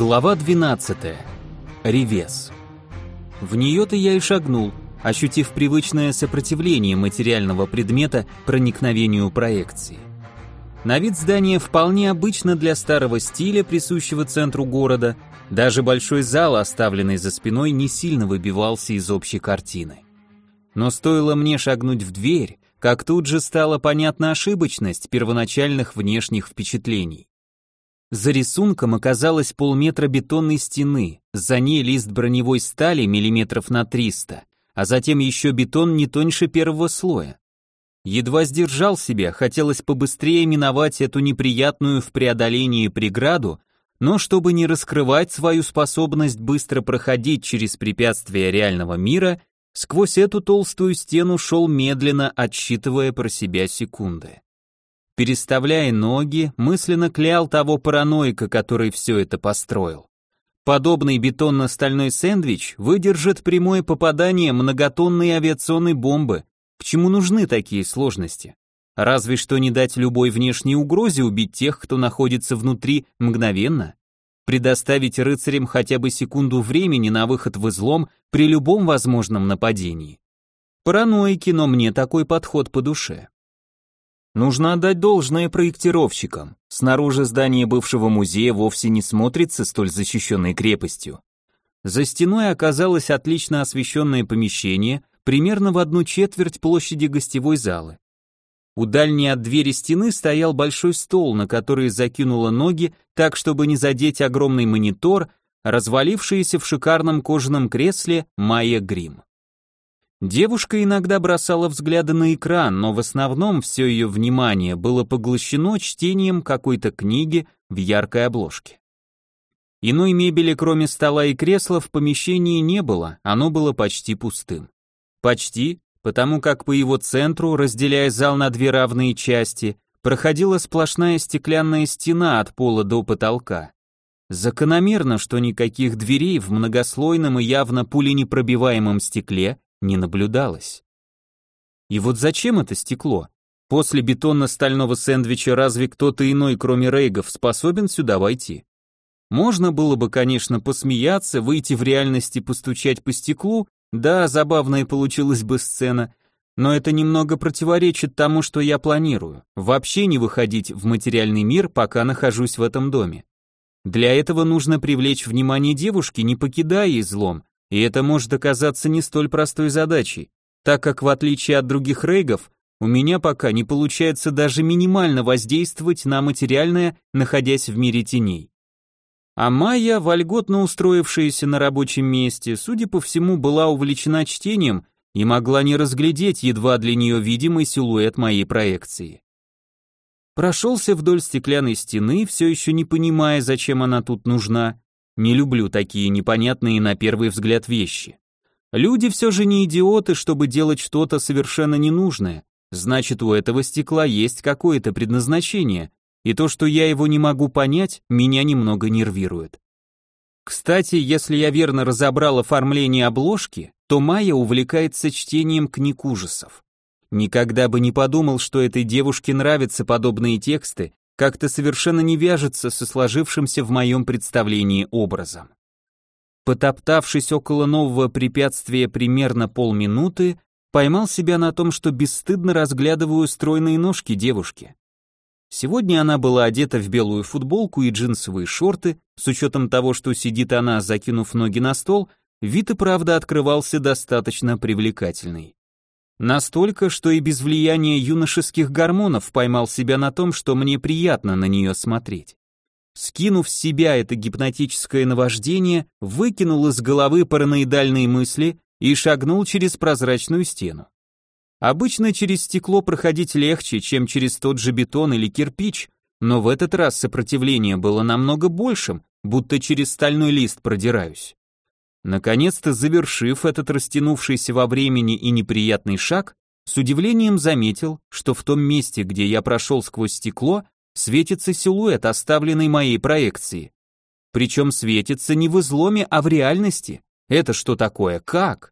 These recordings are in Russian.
Глава 12. Ревес. В нее-то я и шагнул, ощутив привычное сопротивление материального предмета проникновению проекции. На вид здание вполне обычно для старого стиля, присущего центру города, даже большой зал, оставленный за спиной, не сильно выбивался из общей картины. Но стоило мне шагнуть в дверь, как тут же стала понятна ошибочность первоначальных внешних впечатлений. За рисунком оказалось полметра бетонной стены, за ней лист броневой стали миллиметров на 300, а затем еще бетон не тоньше первого слоя. Едва сдержал себя, хотелось побыстрее миновать эту неприятную в преодолении преграду, но чтобы не раскрывать свою способность быстро проходить через препятствия реального мира, сквозь эту толстую стену шел медленно, отсчитывая про себя секунды. Переставляя ноги, мысленно клял того параноика, который все это построил. Подобный бетонно-стальной сэндвич выдержит прямое попадание многотонной авиационной бомбы. К чему нужны такие сложности? Разве что не дать любой внешней угрозе убить тех, кто находится внутри, мгновенно. Предоставить рыцарям хотя бы секунду времени на выход в излом при любом возможном нападении. Параноики, но мне такой подход по душе. Нужно отдать должное проектировщикам. Снаружи здание бывшего музея вовсе не смотрится столь защищенной крепостью. За стеной оказалось отлично освещенное помещение, примерно в 1/4 площади гостевой залы. У дальней от двери стены стоял большой стол, на который закинула ноги так, чтобы не задеть огромный монитор, развалившийся в шикарном кожаном кресле Майя Грим. Девушка иногда бросала взгляды на экран, но в основном все ее внимание было поглощено чтением какой-то книги в яркой обложке. Иной мебели, кроме стола и кресла, в помещении не было, оно было почти пустым. Почти, потому как по его центру, разделяя зал на две равные части, проходила сплошная стеклянная стена от пола до потолка. Закономерно, что никаких дверей в многослойном и явно пуленепробиваемом стекле не наблюдалось. И вот зачем это стекло? После бетонно-стального сэндвича разве кто-то иной, кроме рейгов, способен сюда войти? Можно было бы, конечно, посмеяться, выйти в реальность и постучать по стеклу, да, забавная получилась бы сцена, но это немного противоречит тому, что я планирую, вообще не выходить в материальный мир, пока нахожусь в этом доме. Для этого нужно привлечь внимание девушки, не покидая излом, и это может оказаться не столь простой задачей, так как в отличие от других рейгов, у меня пока не получается даже минимально воздействовать на материальное, находясь в мире теней. А Майя, вольготно устроившаяся на рабочем месте, судя по всему, была увлечена чтением и могла не разглядеть едва для нее видимый силуэт моей проекции. Прошелся вдоль стеклянной стены, все еще не понимая, зачем она тут нужна. Не люблю такие непонятные на первый взгляд вещи. Люди все же не идиоты, чтобы делать что-то совершенно ненужное. Значит, у этого стекла есть какое-то предназначение, и то, что я его не могу понять, меня немного нервирует. Кстати, если я верно разобрал оформление обложки, то Майя увлекается чтением книг ужасов. Никогда бы не подумал, что этой девушке нравятся подобные тексты, как-то совершенно не вяжется со сложившимся в моем представлении образом. Потоптавшись около нового препятствия примерно полминуты, поймал себя на том, что бесстыдно разглядываю стройные ножки девушки. Сегодня она была одета в белую футболку и джинсовые шорты, с учетом того, что сидит она, закинув ноги на стол, вид и правда открывался достаточно привлекательный. Настолько, что и без влияния юношеских гормонов поймал себя на том, что мне приятно на нее смотреть. Скинув с себя это гипнотическое наваждение, выкинул из головы параноидальные мысли и шагнул через прозрачную стену. Обычно через стекло проходить легче, чем через тот же бетон или кирпич, но в этот раз сопротивление было намного большим, будто через стальной лист продираюсь. Наконец-то, завершив этот растянувшийся во времени и неприятный шаг, с удивлением заметил, что в том месте, где я прошел сквозь стекло, светится силуэт, оставленный моей проекцией. Причем светится не в изломе, а в реальности. Это что такое? Как?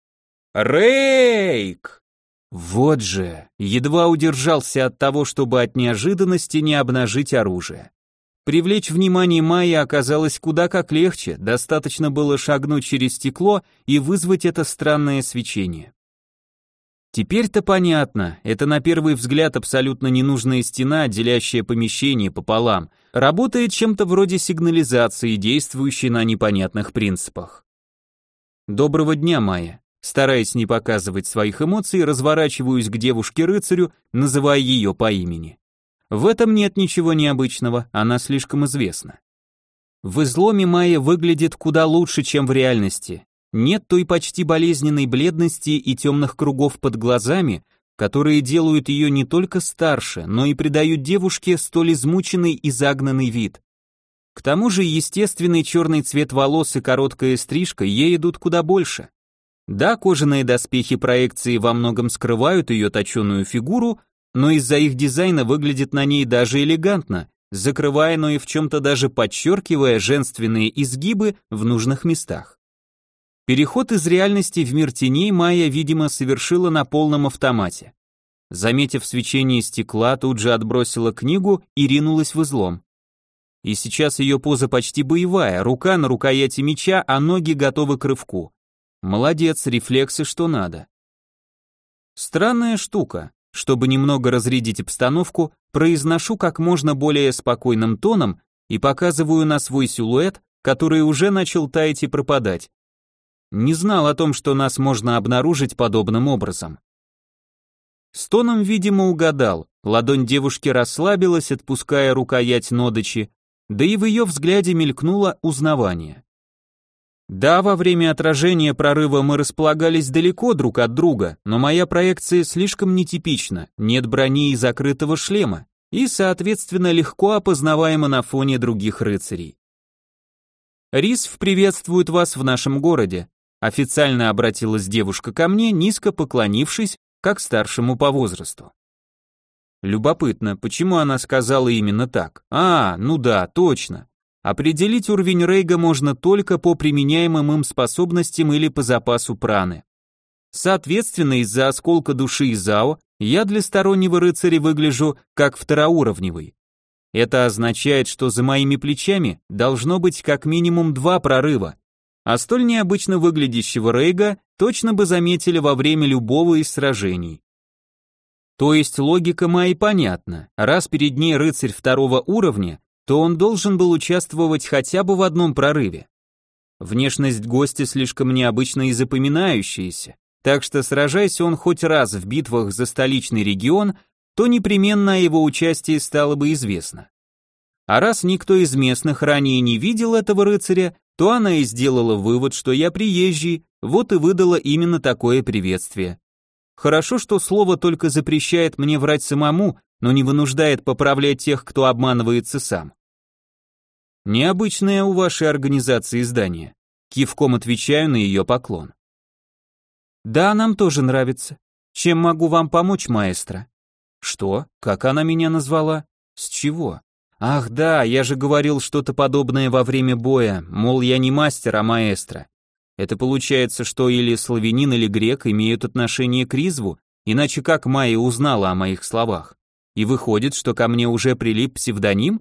Рейк! Вот же, едва удержался от того, чтобы от неожиданности не обнажить оружие. Привлечь внимание Майи оказалось куда как легче, достаточно было шагнуть через стекло и вызвать это странное свечение. Теперь-то понятно, это на первый взгляд абсолютно ненужная стена, делящая помещение пополам, работает чем-то вроде сигнализации, действующей на непонятных принципах. «Доброго дня, Майя». Стараясь не показывать своих эмоций, разворачиваюсь к девушке-рыцарю, называя ее по имени. В этом нет ничего необычного, она слишком известна. В изломе Майя выглядит куда лучше, чем в реальности. Нет той почти болезненной бледности и темных кругов под глазами, которые делают ее не только старше, но и придают девушке столь измученный и загнанный вид. К тому же естественный черный цвет волос и короткая стрижка ей идут куда больше. Да, кожаные доспехи проекции во многом скрывают ее точеную фигуру, но из-за их дизайна выглядит на ней даже элегантно, закрывая, но и в чем-то даже подчеркивая женственные изгибы в нужных местах. Переход из реальности в мир теней Майя, видимо, совершила на полном автомате. Заметив свечение стекла, тут же отбросила книгу и ринулась в излом. И сейчас ее поза почти боевая, рука на рукояти меча, а ноги готовы к рывку. Молодец, рефлексы что надо. Странная штука. Чтобы немного разрядить обстановку, произношу как можно более спокойным тоном и показываю на свой силуэт, который уже начал таять и пропадать. Не знал о том, что нас можно обнаружить подобным образом. С тоном, видимо, угадал. Ладонь девушки расслабилась, отпуская рукоять Нодычи, да и в ее взгляде мелькнуло узнавание. Да, во время отражения прорыва мы располагались далеко друг от друга, но моя проекция слишком нетипична, нет брони и закрытого шлема, и, соответственно, легко опознаваема на фоне других рыцарей. Рисв приветствует вас в нашем городе. Официально обратилась девушка ко мне, низко поклонившись, как старшему по возрасту. Любопытно, почему она сказала именно так? Ну да, точно. Определить уровень рейга можно только по применяемым им способностям или по запасу праны. Соответственно, из-за осколка души Изао я для стороннего рыцаря выгляжу как второуровневый. Это означает, что за моими плечами должно быть как минимум 2 прорыва, а столь необычно выглядящего рейга точно бы заметили во время любого из сражений. То есть логика Майи понятна, раз перед ней рыцарь 2-го уровня, то он должен был участвовать хотя бы в одном прорыве. Внешность гостя слишком необычна и запоминающаяся, так что сражайся он хоть раз в битвах за столичный регион, то непременно о его участии стало бы известно. А раз никто из местных ранее не видел этого рыцаря, то она и сделала вывод, что я приезжий, вот и выдала именно такое приветствие. Хорошо, что слово только запрещает мне врать самому, но не вынуждает поправлять тех, кто обманывается сам. Необычное у вашей организации здание. Кивком отвечаю на ее поклон. Да, нам тоже нравится. Чем могу вам помочь, маэстро? Что? Как она меня назвала? С чего? Ах да, я же говорил что-то подобное во время боя, мол, я не мастер, а маэстро. Это получается, что или славянин, или грек имеют отношение к Ризву, иначе как Майя узнала о моих словах? И выходит, что ко мне уже прилип псевдоним?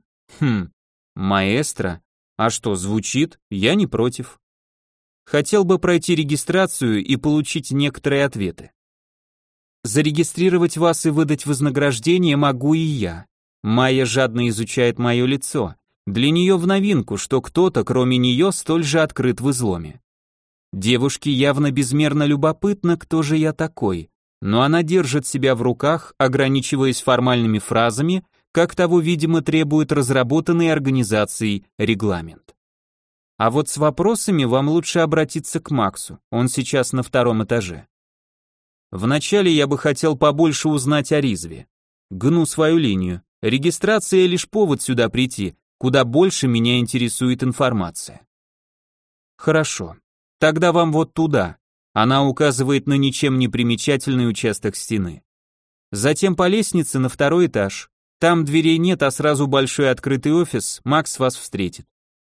Маэстро. А что, звучит? Я не против. Хотел бы пройти регистрацию и получить некоторые ответы. Зарегистрировать вас и выдать вознаграждение могу и я. Майя жадно изучает мое лицо. Для нее в новинку, что кто-то, кроме нее, столь же открыт в изломе. Девушке явно безмерно любопытно, кто же я такой, но она держит себя в руках, ограничиваясь формальными фразами, как того, видимо, требует разработанный организацией регламент. А вот с вопросами вам лучше обратиться к Максу, он сейчас на 2-м этаже. Вначале я бы хотел побольше узнать о Ризве. Гну свою линию, регистрация лишь повод сюда прийти, куда больше меня интересует информация. Хорошо. Тогда вам вот туда. Она указывает на ничем не примечательный участок стены. Затем по лестнице на 2-й этаж. Там дверей нет, а сразу большой открытый офис, Макс вас встретит.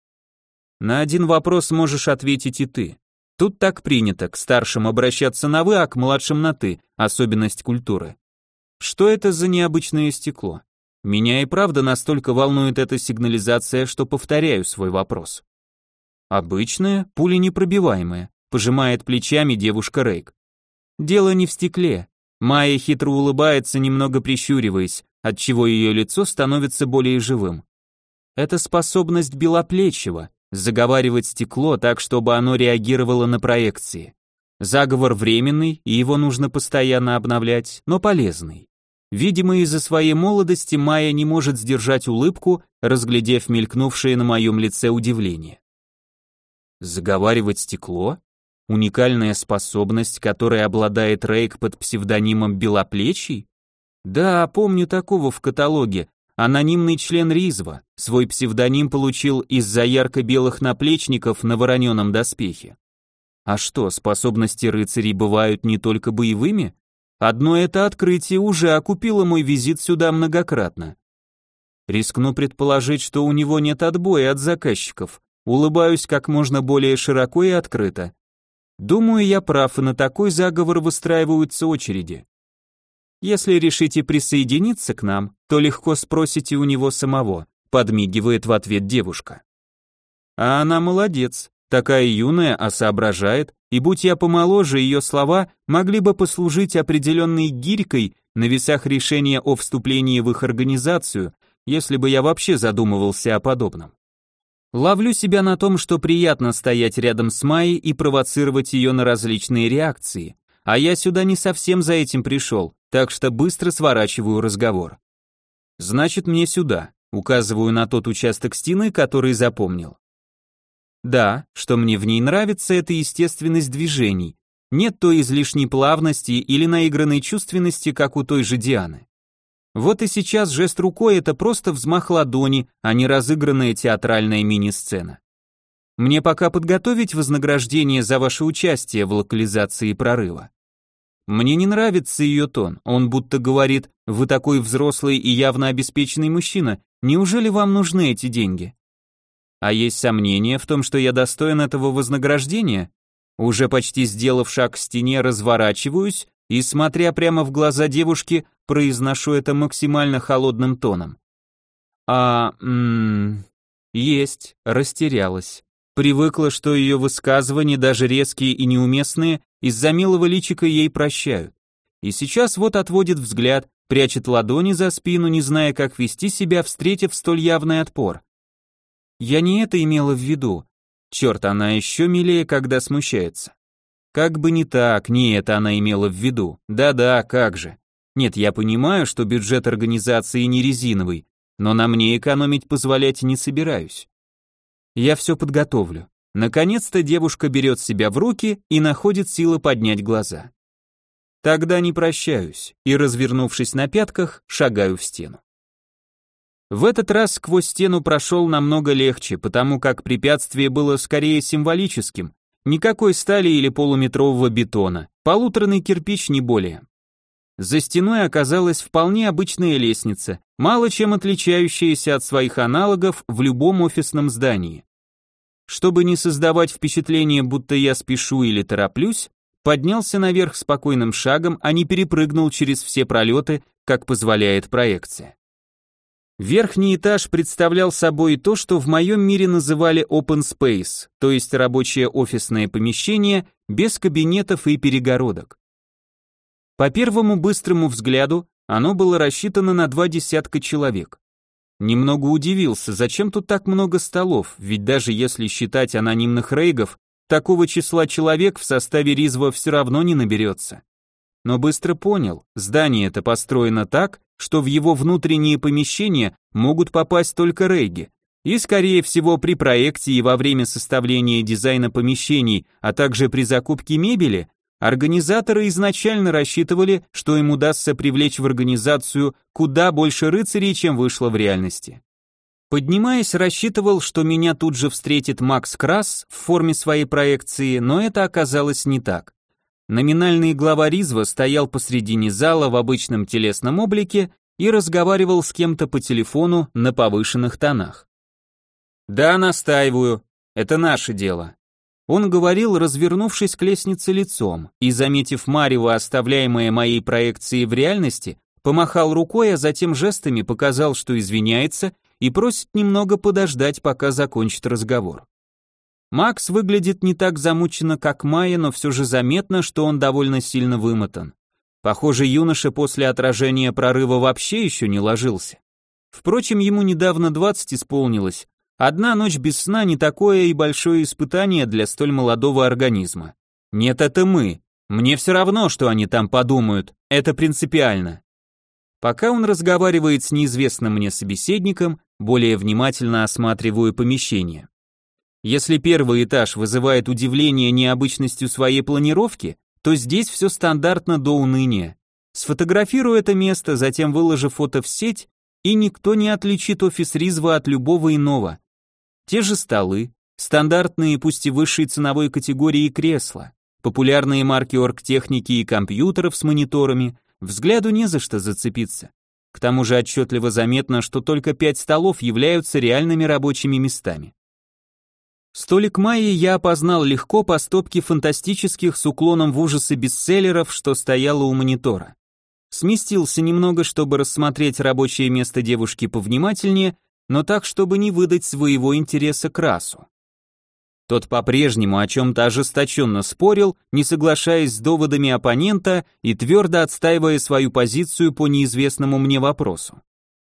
На один вопрос можешь ответить и ты. Тут так принято, к старшим обращаться на «вы», а к младшим на «ты», особенность культуры. Что это за необычное стекло? Меня и правда настолько волнует эта сигнализация, что повторяю свой вопрос. Обычная, пуленепробиваемая, пожимает плечами девушка Рейк. Дело не в стекле. Майя хитро улыбается, немного прищуриваясь, отчего ее лицо становится более живым. Это способность Белоплечего заговаривать стекло так, чтобы оно реагировало на проекции. Заговор временный, и его нужно постоянно обновлять, но полезный. Видимо, из-за своей молодости Майя не может сдержать улыбку, разглядев мелькнувшее на моем лице удивление. Заговаривать стекло? Уникальная способность, которой обладает Рейк под псевдонимом Белоплечий? Да, помню такого в каталоге. Анонимный член Ризва. Свой псевдоним получил из-за ярко-белых наплечников на вороненом доспехе. А что, способности рыцарей бывают не только боевыми? Одно это открытие уже окупило мой визит сюда многократно. Рискну предположить, что у него нет отбоя от заказчиков. Улыбаюсь как можно более широко и открыто. Думаю, я прав, и на такой заговор выстраиваются очереди. Если решите присоединиться к нам, то легко спросите у него самого, подмигивает в ответ девушка. А она молодец, такая юная, а соображает, и будь я помоложе, ее слова могли бы послужить определенной гирькой на весах решения о вступлении в их организацию, если бы я вообще задумывался о подобном. Ловлю себя на том, что приятно стоять рядом с Майей и провоцировать ее на различные реакции, а я сюда не совсем за этим пришел, так что быстро сворачиваю разговор. Значит, мне сюда, указываю на тот участок стены, который запомнил. Да, что мне в ней нравится, это естественность движений, нет той излишней плавности или наигранной чувственности, как у той же Дианы. Вот и сейчас жест рукой — это просто взмах ладони, а не разыгранная театральная мини-сцена. Мне пока подготовить вознаграждение за ваше участие в локализации прорыва. Мне не нравится ее тон, он будто говорит: вы такой взрослый и явно обеспеченный мужчина, неужели вам нужны эти деньги? А есть сомнения в том, что я достоин этого вознаграждения? Уже почти сделав шаг к стене, разворачиваюсь и, смотря прямо в глаза девушки, произношу это максимально холодным тоном. Есть, растерялась. Привыкла, что ее высказывания, даже резкие и неуместные, из-за милого личика ей прощают. И сейчас вот отводит взгляд, прячет ладони за спину, не зная, как вести себя, встретив столь явный отпор. Я не это имела в виду. Черт, она еще милее, когда смущается. Как бы не так, не это она имела в виду. Да-да, как же. Нет, я понимаю, что бюджет организации не резиновый, но на мне экономить позволять не собираюсь. Я все подготовлю. Наконец-то девушка берет себя в руки и находит силы поднять глаза. Тогда не прощаюсь и, развернувшись на пятках, шагаю в стену. В этот раз сквозь стену прошел намного легче, потому как препятствие было скорее символическим. Никакой стали или полуметрового бетона, полуторный кирпич не более. За стеной оказалась вполне обычная лестница, мало чем отличающаяся от своих аналогов в любом офисном здании. Чтобы не создавать впечатление, будто я спешу или тороплюсь, поднялся наверх спокойным шагом, а не перепрыгнул через все пролеты, как позволяет проекция. Верхний этаж представлял собой то, что в моем мире называли open space, то есть рабочее офисное помещение без кабинетов и перегородок. По первому быстрому взгляду оно было рассчитано на 20 человек. Немного удивился, зачем тут так много столов, ведь даже если считать анонимных рейгов, такого числа человек в составе Ризва все равно не наберется. Но быстро понял, здание это построено так, что в его внутренние помещения могут попасть только рейги, и скорее всего при проекте и во время составления дизайна помещений, а также при закупке мебели, организаторы изначально рассчитывали, что им удастся привлечь в организацию куда больше рыцарей, чем вышло в реальности. Поднимаясь, рассчитывал, что меня тут же встретит Макс Крас в форме своей проекции, но это оказалось не так. Номинальный глава Ризва стоял посредине зала в обычном телесном облике и разговаривал с кем-то по телефону на повышенных тонах. «Да, настаиваю, это наше дело». Он говорил, развернувшись к лестнице лицом, и, заметив марево, оставляемое моей проекцией в реальности, Помахал рукой, а затем жестами показал, что извиняется и просит немного подождать, пока закончит разговор. Макс выглядит не так замученно, как Майя, но все же заметно, что он довольно сильно вымотан. Похоже, юноша после отражения прорыва вообще еще не ложился. Впрочем, ему недавно 20 исполнилось. Одна ночь без сна не такое и большое испытание для столь молодого организма. Нет, это мы. Мне все равно, что они там подумают. Это принципиально. Пока он разговаривает с неизвестным мне собеседником, более внимательно осматриваю помещение. Если первый этаж вызывает удивление необычностью своей планировки, то здесь все стандартно до уныния. Сфотографирую это место, затем выложу фото в сеть, и никто не отличит офис Ризва от любого иного. Те же столы, стандартные, пусть и высшей ценовой категории кресла, популярные марки оргтехники и компьютеров с мониторами, взгляду не за что зацепиться. К тому же отчетливо заметно, что только 5 столов являются реальными рабочими местами. Столик Майи я опознал легко по стопке фантастических с уклоном в ужасы бестселлеров, что стояло у монитора. Сместился немного, чтобы рассмотреть рабочее место девушки повнимательнее, но так, чтобы не выдать своего интереса к Расу. Тот по-прежнему о чем-то ожесточенно спорил, не соглашаясь с доводами оппонента и твердо отстаивая свою позицию по неизвестному мне вопросу.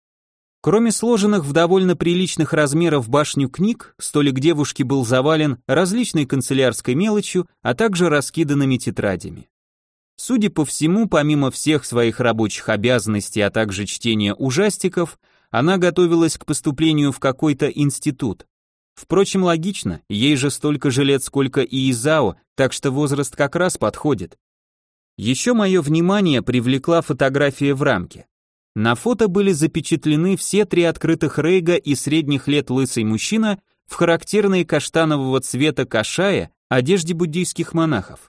Кроме сложенных в довольно приличных размеров башню книг, столик девушки был завален различной канцелярской мелочью, а также раскиданными тетрадями. Судя по всему, помимо всех своих рабочих обязанностей, а также чтения ужастиков, она готовилась к поступлению в какой-то институт. Впрочем, логично, ей же столько же лет, сколько и Изао, так что возраст как раз подходит. Еще мое внимание привлекла фотография в рамке. На фото были запечатлены все 3 открытых рейга и средних лет лысый мужчина в характерной каштанового цвета кашае, одежде буддийских монахов.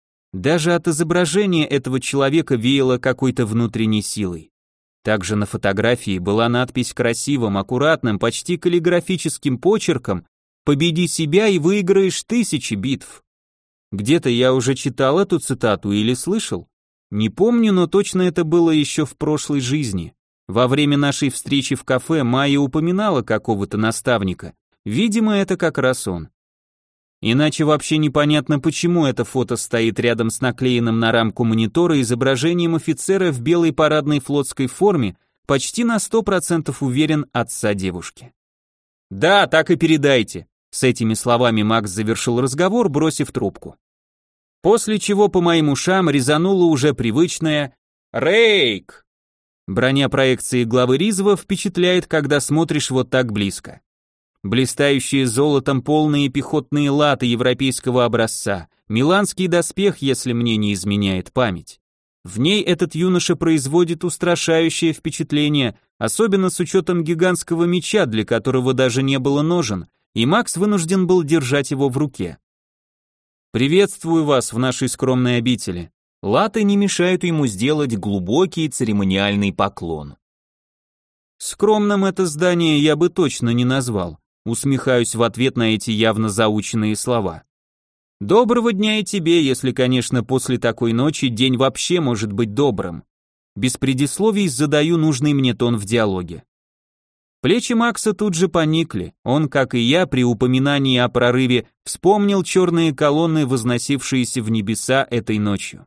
Даже от изображения этого человека веяло какой-то внутренней силой. Также на фотографии была надпись красивым, аккуратным, почти каллиграфическим почерком «Победи себя и выиграешь 1000 битв». Где-то я уже читал эту цитату или слышал. Не помню, но точно это было еще в прошлой жизни. Во время нашей встречи в кафе Майя упоминала какого-то наставника. Видимо, это как раз он. Иначе вообще непонятно, почему это фото стоит рядом с наклеенным на рамку монитора изображением офицера в белой парадной флотской форме, почти на 100% уверен, отца девушки. «Да, так и передайте», — с этими словами Макс завершил разговор, бросив трубку. После чего по моим ушам резануло уже привычное «Рейк!». Броня проекции главы Ризова впечатляет, когда смотришь вот так близко. Блистающие золотом полные пехотные латы европейского образца, миланский доспех, если мне не изменяет память. В ней этот юноша производит устрашающее впечатление, особенно с учетом гигантского меча, для которого даже не было ножен, и Макс вынужден был держать его в руке. «Приветствую вас в нашей скромной обители». Латы не мешают ему сделать глубокий церемониальный поклон. Скромным это здание я бы точно не назвал. Усмехаюсь в ответ на эти явно заученные слова. Доброго дня и тебе, если, конечно, после такой ночи день вообще может быть добрым. Без предисловий задаю нужный мне тон в диалоге. Плечи Макса тут же поникли, он, как и я, при упоминании о прорыве, вспомнил черные колонны, возносившиеся в небеса этой ночью.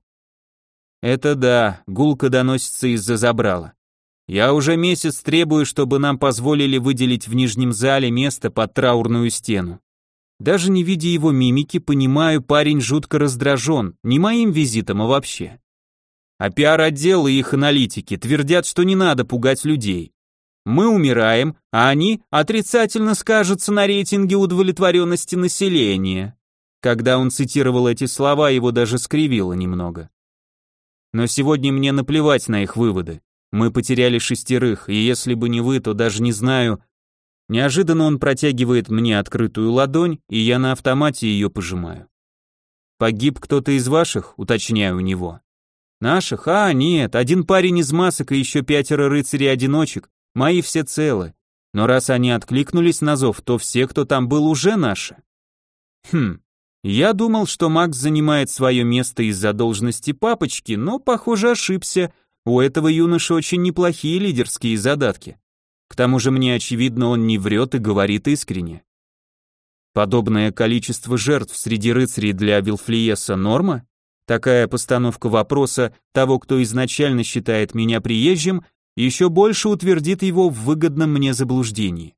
Это да, гулко доносится из-за забрала. Я уже месяц требую, чтобы нам позволили выделить в нижнем зале место под траурную стену. Даже не видя его мимики, понимаю, парень жутко раздражен, не моим визитом, а вообще. А пиар-отдел и их аналитики твердят, что не надо пугать людей. Мы умираем, а они отрицательно скажутся на рейтинге удовлетворенности населения. Когда он цитировал эти слова, его даже скривило немного. Но сегодня мне наплевать на их выводы. Мы потеряли 6, и если бы не вы, то даже не знаю. Неожиданно он протягивает мне открытую ладонь, и я на автомате ее пожимаю. Погиб кто-то из ваших, уточняю у него. Наших? А, нет, один парень из масок и еще 5 рыцарей-одиночек. Мои все целы, но раз они откликнулись на зов, то все, кто там был, уже наши. Я думал, что Макс занимает свое место из-за должности папочки, но, похоже, ошибся. У этого юноши очень неплохие лидерские задатки. К тому же мне очевидно, он не врет и говорит искренне. Подобное количество жертв среди рыцарей для Вилфлиеса норма? Такая постановка вопроса того, кто изначально считает меня приезжим, еще больше утвердит его в выгодном мне заблуждении.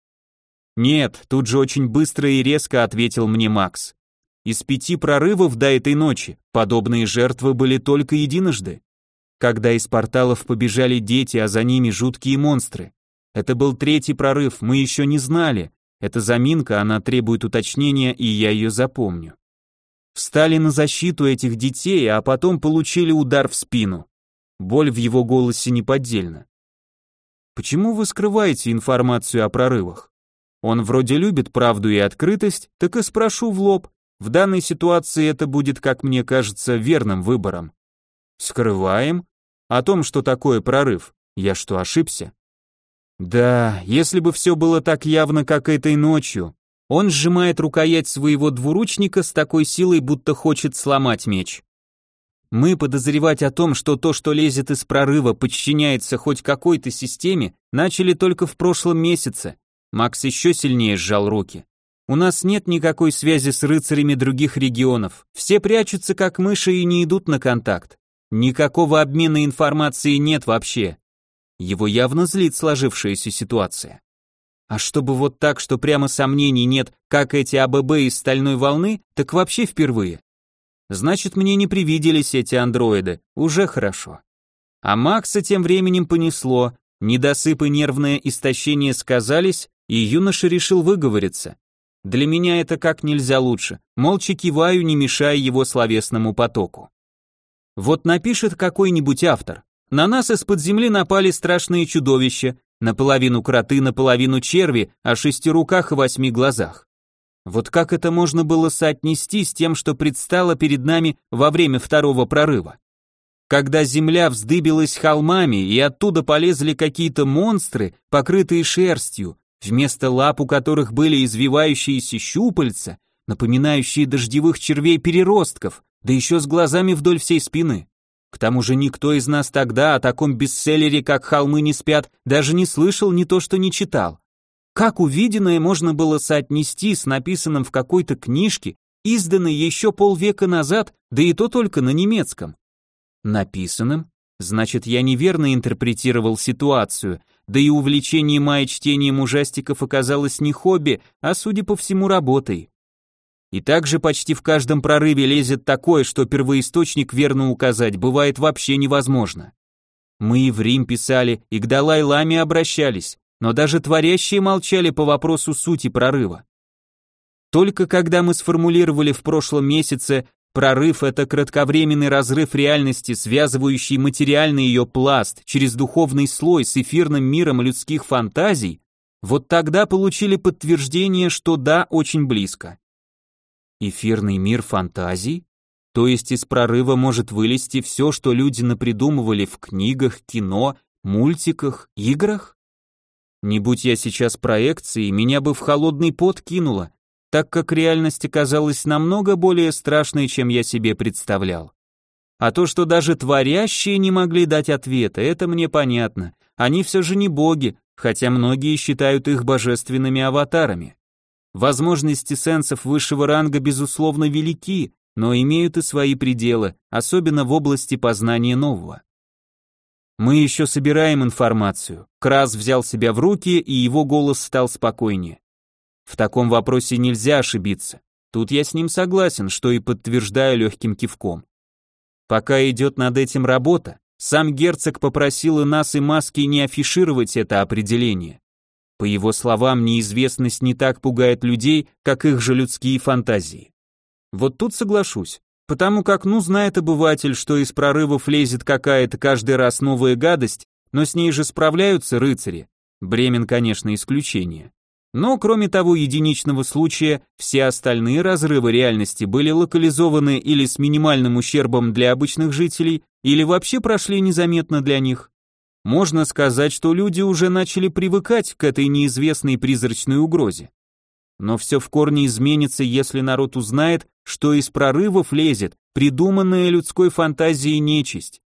Нет, тут же очень быстро и резко ответил мне Макс. Из 5 прорывов до этой ночи подобные жертвы были только единожды. Когда из порталов побежали дети, а за ними жуткие монстры. Это был 3-й прорыв, мы еще не знали. Это заминка, она требует уточнения, и я ее запомню. Встали на защиту этих детей, а потом получили удар в спину. Боль в его голосе неподдельна. Почему вы скрываете информацию о прорывах? Он вроде любит правду и открытость, так и спрошу в лоб. В данной ситуации это будет, как мне кажется, верным выбором. Скрываем? О том, что такое прорыв. Я что, ошибся? Да, если бы все было так явно, как этой ночью. Он сжимает рукоять своего двуручника с такой силой, будто хочет сломать меч. Мы подозревать о том, что то, что лезет из прорыва, подчиняется хоть какой-то системе, начали только в прошлом месяце. Макс еще сильнее сжал руки. У нас нет никакой связи с рыцарями других регионов. Все прячутся как мыши и не идут на контакт. Никакого обмена информацией нет вообще. Его явно злит сложившаяся ситуация. А чтобы вот так, что прямо сомнений нет, как эти АББ из стальной волны, так вообще впервые. Значит, мне не привиделись эти андроиды, уже хорошо. А Макса тем временем понесло, недосып и нервное истощение сказались, и юноша решил выговориться. Для меня это как нельзя лучше, молча киваю, не мешая его словесному потоку. Вот напишет какой-нибудь автор. На нас из-под земли напали страшные чудовища, наполовину кроты, наполовину черви, о 6 руках и 8 глазах. Вот как это можно было соотнести с тем, что предстало перед нами во время 2-го прорыва? Когда земля вздыбилась холмами, и оттуда полезли какие-то монстры, покрытые шерстью, вместо лап у которых были извивающиеся щупальца, напоминающие дождевых червей-переростков, да еще с глазами вдоль всей спины. К тому же никто из нас тогда о таком бестселлере, как «Холмы не спят», даже не слышал, не то что не читал. Как увиденное можно было соотнести с написанным в какой-то книжке, изданной еще полвека назад, да и то только на немецком? Написанным? Значит, я неверно интерпретировал ситуацию, да и увлечение Майи чтением ужастиков оказалось не хобби, а, судя по всему, работой. И также почти в каждом прорыве лезет такое, что первоисточник верно указать бывает вообще невозможно. Мы и в Рим писали, и к Далай-ламе обращались, но даже творящие молчали по вопросу сути прорыва. Только когда мы сформулировали в прошлом месяце, прорыв — это кратковременный разрыв реальности, связывающий материальный ее пласт через духовный слой с эфирным миром людских фантазий, вот тогда получили подтверждение, что да, очень близко. Эфирный мир фантазий? То есть из прорыва может вылезти все, что люди напридумывали в книгах, кино, мультиках, играх? Не будь я сейчас проекцией, меня бы в холодный пот кинуло, так как реальность оказалась намного более страшной, чем я себе представлял. А то, что даже творящие не могли дать ответа, это мне понятно. Они все же не боги, хотя многие считают их божественными аватарами. Возможности сенсов высшего ранга безусловно велики, но имеют и свои пределы, особенно в области познания нового. Мы еще собираем информацию. Крас взял себя в руки, и его голос стал спокойнее. В таком вопросе нельзя ошибиться. Тут я с ним согласен, что и подтверждаю легким кивком. Пока идет над этим работа, сам герцог попросил и нас, и Маски не афишировать это определение. По его словам, неизвестность не так пугает людей, как их же людские фантазии. Вот тут соглашусь, потому как, знает обыватель, что из прорывов лезет какая-то каждый раз новая гадость, но с ней же справляются рыцари. Бремен, конечно, исключение. Но кроме того единичного случая, все остальные разрывы реальности были локализованы или с минимальным ущербом для обычных жителей, или вообще прошли незаметно для них. Можно сказать, что люди уже начали привыкать к этой неизвестной призрачной угрозе. Но все в корне изменится, если народ узнает, что из прорывов лезет придуманная людской фантазией нечисть.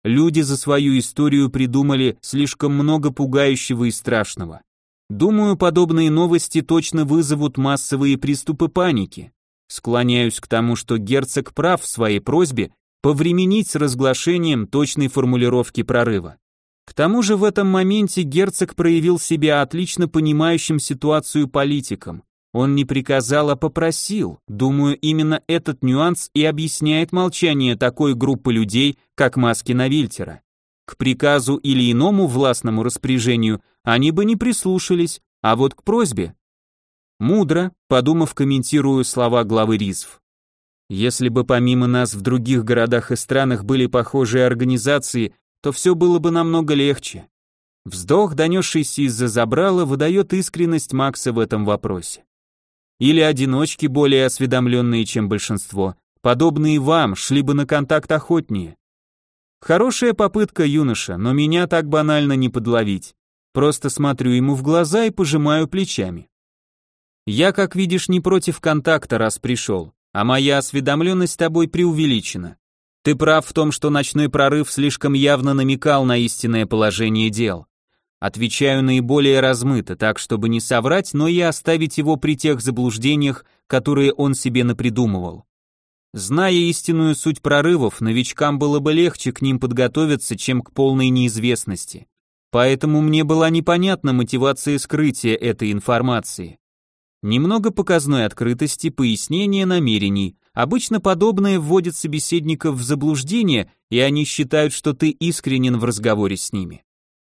Люди за свою историю придумали слишком много пугающего и страшного. Думаю, подобные новости точно вызовут массовые приступы паники. Склоняюсь к тому, что герцог прав в своей просьбе повременить с разглашением точной формулировки прорыва. К тому же в этом моменте герцог проявил себя отлично понимающим ситуацию политиком. Он не приказал, а попросил. Думаю, именно этот нюанс и объясняет молчание такой группы людей, как Маскина Вильтера. К приказу или иному властному распоряжению они бы не прислушались, а вот к просьбе. Мудро, подумав, комментирую слова главы РИСФ. Если бы помимо нас в других городах и странах были похожие организации, то все было бы намного легче. Вздох, донесшийся из-за забрала, выдает искренность Макса в этом вопросе. Или одиночки, более осведомленные, чем большинство, подобные вам, шли бы на контакт охотнее. Хорошая попытка, юноша, но меня так банально не подловить. Просто смотрю ему в глаза и пожимаю плечами. Я, как видишь, не против контакта, раз пришел, а моя осведомленность с тобой преувеличена. Ты прав в том, что ночной прорыв слишком явно намекал на истинное положение дел. Отвечаю наиболее размыто, так чтобы не соврать, но и оставить его при тех заблуждениях, которые он себе напридумывал. Зная истинную суть прорывов, новичкам было бы легче к ним подготовиться, чем к полной неизвестности. Поэтому мне была непонятна мотивация скрытия этой информации. Немного показной открытости, пояснения намерений. Обычно подобное вводит собеседников в заблуждение, и они считают, что ты искренен в разговоре с ними.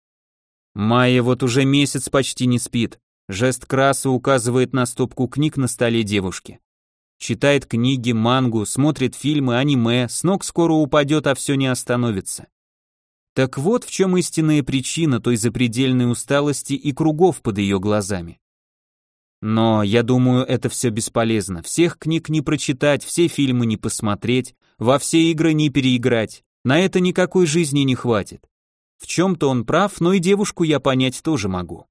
Майя вот уже месяц почти не спит. Жест краса указывает на стопку книг на столе девушки. Читает книги, мангу, смотрит фильмы, аниме, с ног скоро упадет, а все не остановится. Так вот в чем истинная причина той запредельной усталости и кругов под ее глазами. Но, я думаю, это все бесполезно. Всех книг не прочитать, все фильмы не посмотреть, во все игры не переиграть. На это никакой жизни не хватит. В чем-то он прав, но и девушку я понять тоже могу.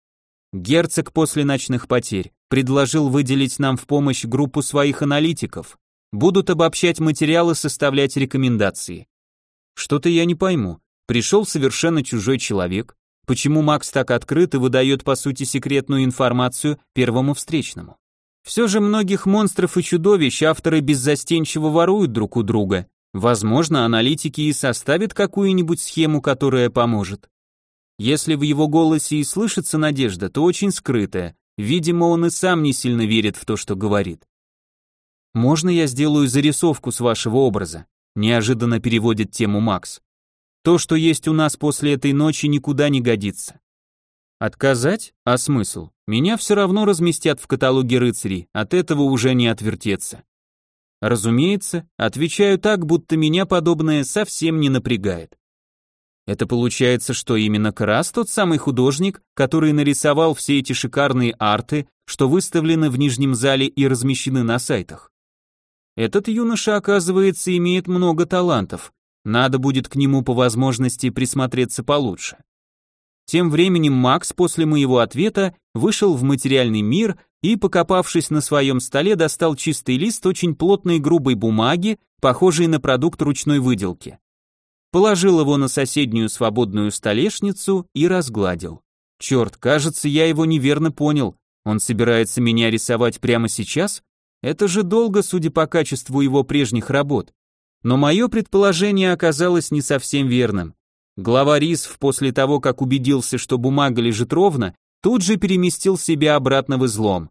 Герцог после ночных потерь предложил выделить нам в помощь группу своих аналитиков. Будут обобщать материалы, составлять рекомендации. Что-то я не пойму. Пришел совершенно чужой человек. Почему Макс так открыт и выдает по сути секретную информацию первому встречному? Все же многих монстров и чудовищ авторы беззастенчиво воруют друг у друга. Возможно, аналитики и составят какую-нибудь схему, которая поможет. Если в его голосе и слышится надежда, то очень скрытая. Видимо, он и сам не сильно верит в то, что говорит. «Можно я сделаю зарисовку с вашего образа?» Неожиданно переводит тему Макс. «То, что есть у нас после этой ночи, никуда не годится». Отказать? А смысл? Меня все равно разместят в каталоге рыцарей, от этого уже не отвертеться. Разумеется, отвечаю так, будто меня подобное совсем не напрягает. Это получается, что именно Крас тот самый художник, который нарисовал все эти шикарные арты, что выставлены в нижнем зале и размещены на сайтах. Этот юноша, оказывается, имеет много талантов. Надо будет к нему по возможности присмотреться получше. Тем временем Макс после моего ответа вышел в материальный мир и, покопавшись на своем столе, достал чистый лист очень плотной грубой бумаги, похожей на продукт ручной выделки. Положил его на соседнюю свободную столешницу и разгладил. Черт, кажется, я его неверно понял. Он собирается меня рисовать прямо сейчас? Это же долго, судя по качеству его прежних работ. Но мое предположение оказалось не совсем верным. Глава РИСФ после того, как убедился, что бумага лежит ровно, тут же переместил себя обратно в излом.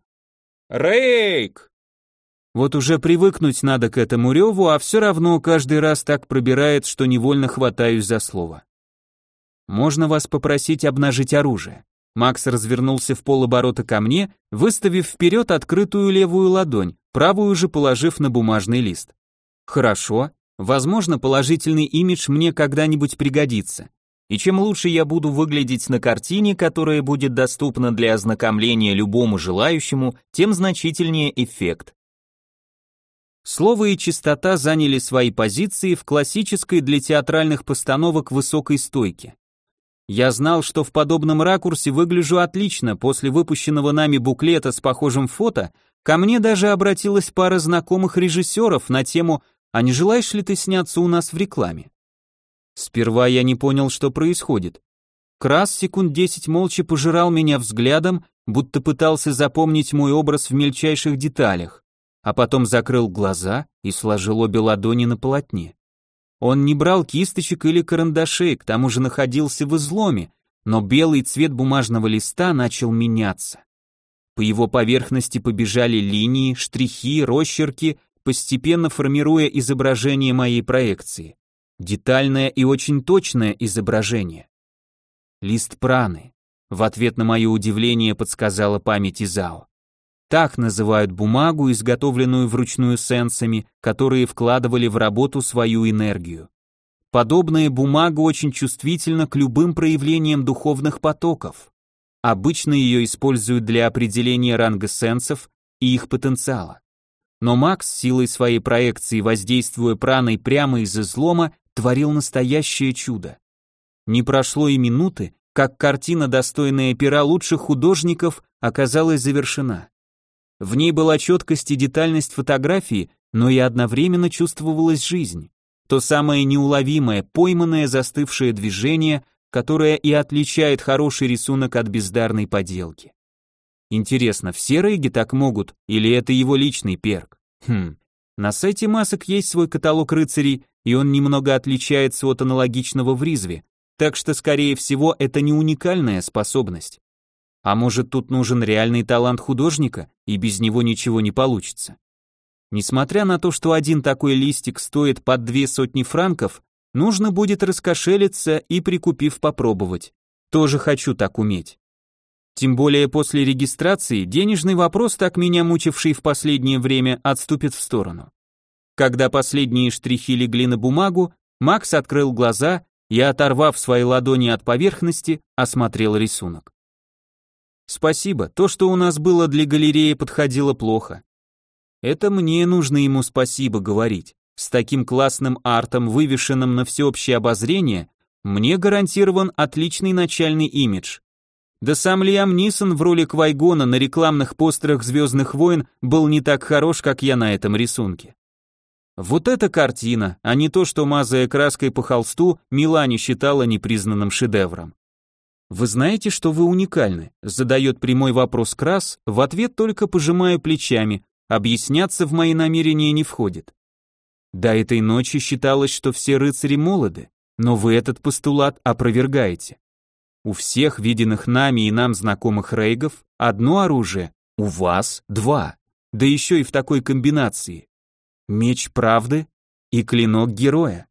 «Рейк!» Вот уже привыкнуть надо к этому реву, а все равно каждый раз так пробирает, что невольно хватаюсь за слово. «Можно вас попросить обнажить оружие?» Макс развернулся в полоборота ко мне, выставив вперед открытую левую ладонь, правую же положив на бумажный лист. «Хорошо. Возможно, положительный имидж мне когда-нибудь пригодится. И чем лучше я буду выглядеть на картине, которая будет доступна для ознакомления любому желающему, тем значительнее эффект». Слово и чистота заняли свои позиции в классической для театральных постановок высокой стойке. Я знал, что в подобном ракурсе выгляжу отлично. После выпущенного нами буклета с похожим фото ко мне даже обратилась пара знакомых режиссеров на тему «А не желаешь ли ты сняться у нас в рекламе?». Сперва я не понял, что происходит. Крас секунд 10 молча пожирал меня взглядом, будто пытался запомнить мой образ в мельчайших деталях, а потом закрыл глаза и сложил обе ладони на полотне. Он не брал кисточек или карандашей, к тому же находился в изломе, но белый цвет бумажного листа начал меняться. По его поверхности побежали линии, штрихи, росчерки, постепенно формируя изображение моей проекции. Детальное и очень точное изображение. Лист праны. В ответ на мое удивление подсказала память Изао. Так называют бумагу, изготовленную вручную сенсами, которые вкладывали в работу свою энергию. Подобная бумага очень чувствительна к любым проявлениям духовных потоков. Обычно ее используют для определения ранга сенсов и их потенциала. Но Макс, силой своей проекции, воздействуя праной прямо из излома, творил настоящее чудо. Не прошло и минуты, как картина, достойная пера лучших художников, оказалась завершена. В ней была четкость и детальность фотографии, но и одновременно чувствовалась жизнь. То самое неуловимое, пойманное, застывшее движение, которое и отличает хороший рисунок от бездарной поделки. Интересно, все рейги так могут, или это его личный перк? На сайте масок есть свой каталог рыцарей, и он немного отличается от аналогичного в Ризве, так что, скорее всего, это не уникальная способность. А может, тут нужен реальный талант художника, и без него ничего не получится. Несмотря на то, что один такой листик стоит под 200 франков, нужно будет раскошелиться и, прикупив, попробовать. Тоже хочу так уметь. Тем более после регистрации денежный вопрос, так меня мучивший в последнее время, отступит в сторону. Когда последние штрихи легли на бумагу, Макс открыл глаза и, оторвав свои ладони от поверхности, осмотрел рисунок. Спасибо, то, что у нас было для галереи, подходило плохо. Это мне нужно ему спасибо говорить. С таким классным артом, вывешенным на всеобщее обозрение, мне гарантирован отличный начальный имидж. Да сам Лиам Нисон в роли Квай-Гона на рекламных постерах «Звездных войн» был не так хорош, как я на этом рисунке. Вот эта картина, а не то, что, мазая краской по холсту, Милани считала непризнанным шедевром. «Вы знаете, что вы уникальны?» — задает прямой вопрос Крас, в ответ только пожимаю плечами, объясняться в мои намерения не входит. До этой ночи считалось, что все рыцари молоды, но вы этот постулат опровергаете. У всех виденных нами и нам знакомых рейгов одно оружие, у вас два, да еще и в такой комбинации. Меч правды и клинок героя.